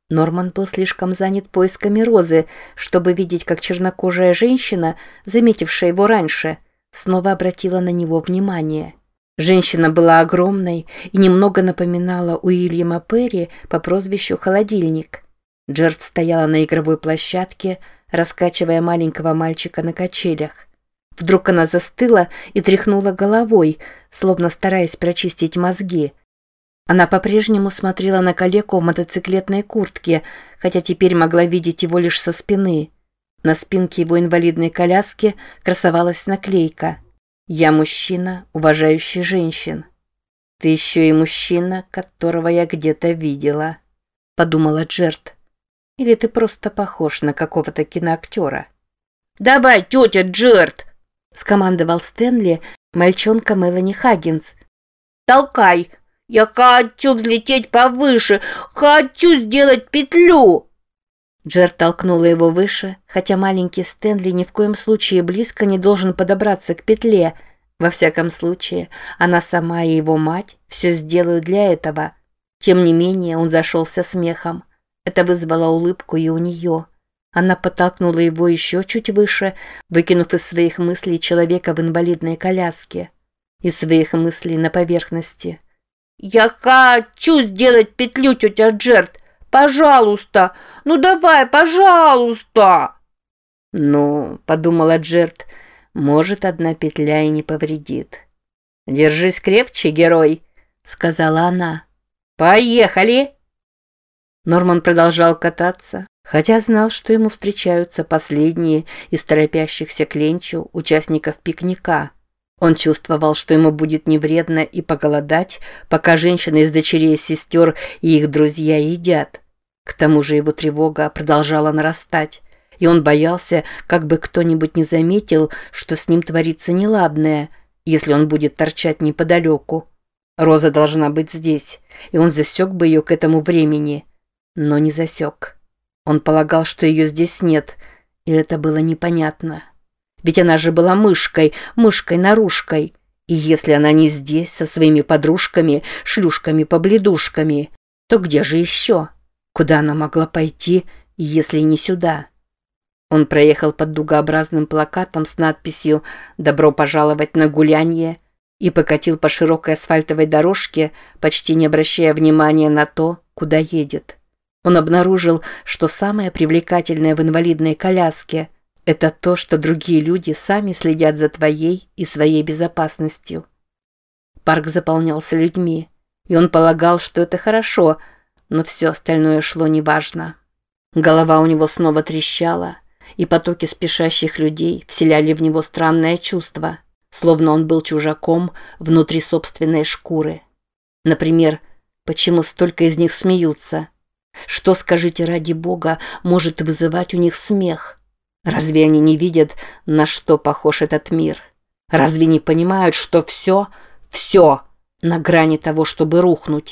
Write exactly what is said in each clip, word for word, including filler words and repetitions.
Норман был слишком занят поисками Розы, чтобы видеть, как чернокожая женщина, заметившая его раньше, снова обратила на него внимание. Женщина была огромной и немного напоминала Уильяма Перри по прозвищу «Холодильник». Джерд стояла на игровой площадке, раскачивая маленького мальчика на качелях. Вдруг она застыла и тряхнула головой, словно стараясь прочистить мозги. Она по-прежнему смотрела на калеку в мотоциклетной куртке, хотя теперь могла видеть его лишь со спины. На спинке его инвалидной коляски красовалась наклейка «Я мужчина, уважающий женщин». «Ты еще и мужчина, которого я где-то видела», — подумала Джерд. «Или ты просто похож на какого-то киноактера?» «Давай, тетя Джерд!» — скомандовал Стэнли, мальчонка Мелани Хаггинс. «Толкай! Я хочу взлететь повыше! Хочу сделать петлю!» Джерд толкнула его выше, хотя маленький Стэнли ни в коем случае близко не должен подобраться к петле. Во всяком случае, она сама и его мать все сделают для этого. Тем не менее, он зашелся смехом. Это вызвало улыбку и у нее. Она подтолкнула его еще чуть выше, выкинув из своих мыслей человека в инвалидной коляске. Из своих мыслей на поверхности. «Я хочу сделать петлю, тетя Джерд! Пожалуйста! Ну давай, пожалуйста!» «Ну, — подумала Джерд, — может, одна петля и не повредит». «Держись крепче, герой!» — сказала она. «Поехали!» Норман продолжал кататься, хотя знал, что ему встречаются последние из торопящихся к ленчу участников пикника. Он чувствовал, что ему будет невредно и поголодать, пока женщины из дочерей и сестер и их друзья едят. К тому же его тревога продолжала нарастать, и он боялся, как бы кто-нибудь не заметил, что с ним творится неладное, если он будет торчать неподалеку. Роза должна быть здесь, и он засек бы ее к этому времени, но не засек. Он полагал, что ее здесь нет, и это было непонятно. Ведь она же была мышкой, мышкой-нарушкой. И если она не здесь со своими подружками, шлюшками-побледушками, то где же еще? Куда она могла пойти, если не сюда? Он проехал под дугообразным плакатом с надписью «Добро пожаловать на гулянье» и покатил по широкой асфальтовой дорожке, почти не обращая внимания на то, куда едет. Он обнаружил, что самое привлекательное в инвалидной коляске – это то, что другие люди сами следят за твоей и своей безопасностью. Парк заполнялся людьми, и он полагал, что это хорошо, но все остальное шло неважно. Голова у него снова трещала, и потоки спешащих людей вселяли в него странное чувство, словно он был чужаком внутри собственной шкуры. Например, почему столько из них смеются? Что, скажите ради Бога, может вызывать у них смех? Разве они не видят, на что похож этот мир? Разве не понимают, что все, все на грани того, чтобы рухнуть?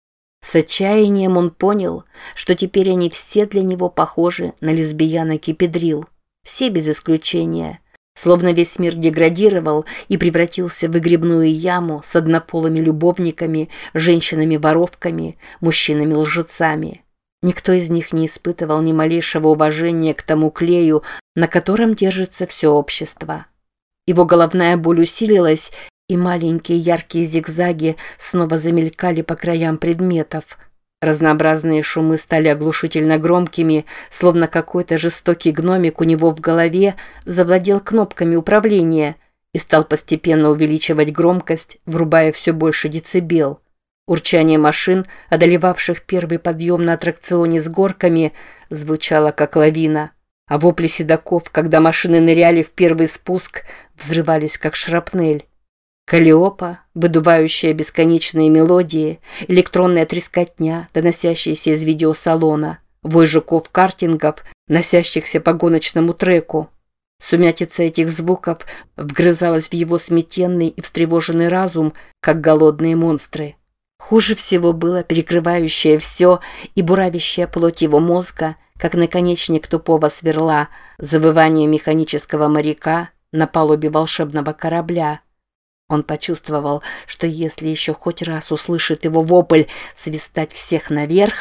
С отчаянием он понял, что теперь они все для него похожи на лесбиянок и педрил. Все без исключения. Словно весь мир деградировал и превратился в выгребную яму с однополыми любовниками, женщинами-воровками, мужчинами-лжецами. Никто из них не испытывал ни малейшего уважения к тому клею, на котором держится все общество. Его головная боль усилилась, и маленькие яркие зигзаги снова замелькали по краям предметов. Разнообразные шумы стали оглушительно громкими, словно какой-то жестокий гномик у него в голове завладел кнопками управления и стал постепенно увеличивать громкость, врубая все больше децибел. Урчание машин, одолевавших первый подъем на аттракционе с горками, звучало как лавина, а вопли седаков, когда машины ныряли в первый спуск, взрывались как шрапнель. Каллиопа, выдувающая бесконечные мелодии, электронная трескотня, доносящаяся из видеосалона, вой жуков-картингов, носящихся по гоночному треку. Сумятица этих звуков вгрызалась в его сметенный и встревоженный разум, как голодные монстры. Хуже всего было перекрывающее все и буравящее плоть его мозга, как наконечник тупого сверла, завывание механического моряка на палубе волшебного корабля. Он почувствовал, что если еще хоть раз услышит его вопль «свистать всех наверх»,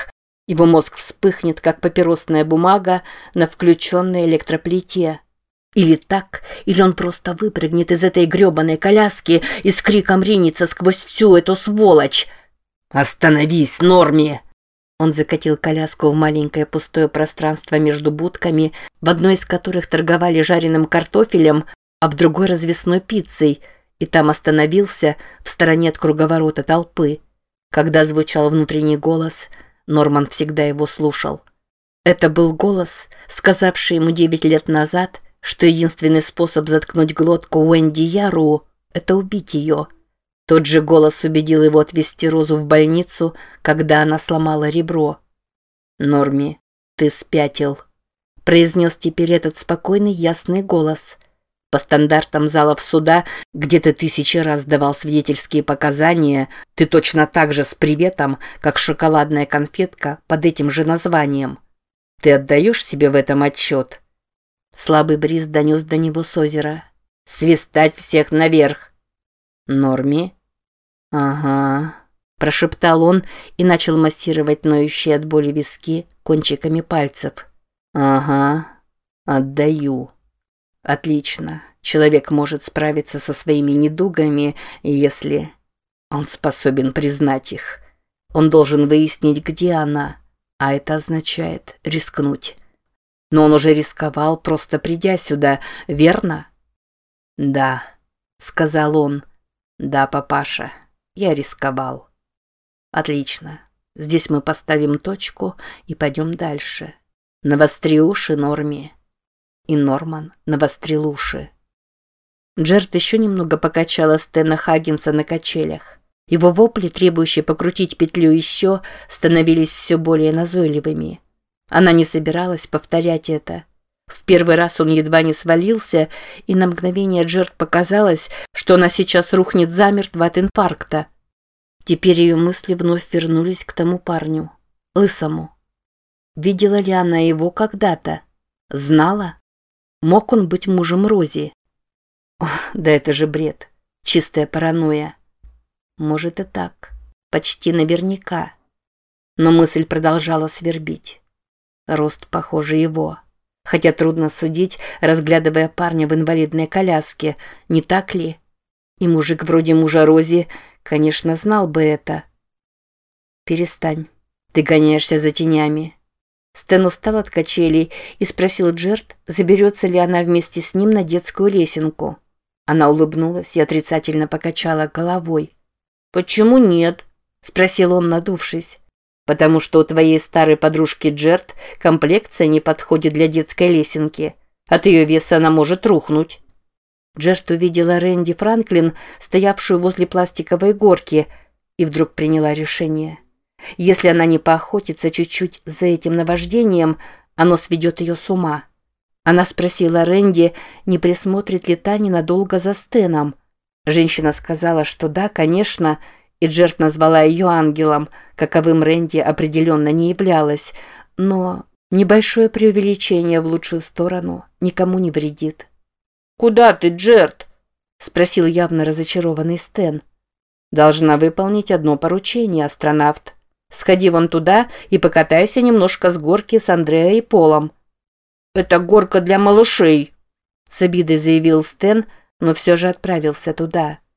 Его мозг вспыхнет, как папиросная бумага на включенной электроплите. Или так, или он просто выпрыгнет из этой грёбаной коляски и с криком ринется сквозь всю эту сволочь. «Остановись, Норми!» Он закатил коляску в маленькое пустое пространство между будками, в одной из которых торговали жареным картофелем, а в другой развесной пиццей, и там остановился в стороне от круговорота толпы. Когда звучал внутренний голос, Норман всегда его слушал. Это был голос, сказавший ему девять лет назад, что единственный способ заткнуть глотку Уэнди Яру – это убить ее. Тот же голос убедил его отвезти Розу в больницу, когда она сломала ребро. «Норми, ты спятил», – произнес теперь этот спокойный ясный голос. По стандартам залов суда, где ты тысячи раз давал свидетельские показания, ты точно так же с приветом, как шоколадная конфетка под этим же названием. Ты отдаешь себе в этом отчет?» Слабый бриз донес до него с озера. «Свистать всех наверх!» «Норми?» «Ага», – прошептал он и начал массировать ноющие от боли виски кончиками пальцев. «Ага, отдаю». «Отлично. Человек может справиться со своими недугами, если он способен признать их. Он должен выяснить, где она, а это означает рискнуть. Но он уже рисковал, просто придя сюда, верно?» «Да», — сказал он. «Да, папаша, я рисковал». «Отлично. Здесь мы поставим точку и пойдем дальше. Навостри уши, Норми». И Норман навострил уши. Джерд еще немного покачала Стэна Хаггинса на качелях. Его вопли, требующие покрутить петлю еще, становились все более назойливыми. Она не собиралась повторять это. В первый раз он едва не свалился, и на мгновение Джерд показалось, что она сейчас рухнет замертво от инфаркта. Теперь ее мысли вновь вернулись к тому парню, лысому. Видела ли она его когда-то? Знала? Мог он быть мужем Рози? О, да это же бред. Чистая паранойя. Может и так. Почти наверняка. Но мысль продолжала свербить. Рост, похоже, его. Хотя трудно судить, разглядывая парня в инвалидной коляске. Не так ли? И мужик вроде мужа Рози, конечно, знал бы это. «Перестань. Ты гоняешься за тенями». Стэн устал от качелей и спросил Джерд, заберется ли она вместе с ним на детскую лесенку. Она улыбнулась и отрицательно покачала головой. «Почему нет?» – спросил он, надувшись. «Потому что у твоей старой подружки Джерд комплекция не подходит для детской лесенки. От ее веса она может рухнуть». Джерд увидела Рэнди Франклин, стоявшую возле пластиковой горки, и вдруг приняла решение. Если она не поохотится чуть-чуть за этим наваждением, оно сведет ее с ума. Она спросила Рэнди, не присмотрит ли та ненадолго за Стэном. Женщина сказала, что да, конечно, и Джерд назвала ее ангелом, каковым Рэнди определенно не являлась, но небольшое преувеличение в лучшую сторону никому не вредит. «Куда ты, Джерд?» – спросил явно разочарованный Стэн. «Должна выполнить одно поручение, астронавт. Сходи вон туда и покатайся немножко с горки с Андреа и Полом». «Это горка для малышей», – с обидой заявил Стэн, но все же отправился туда.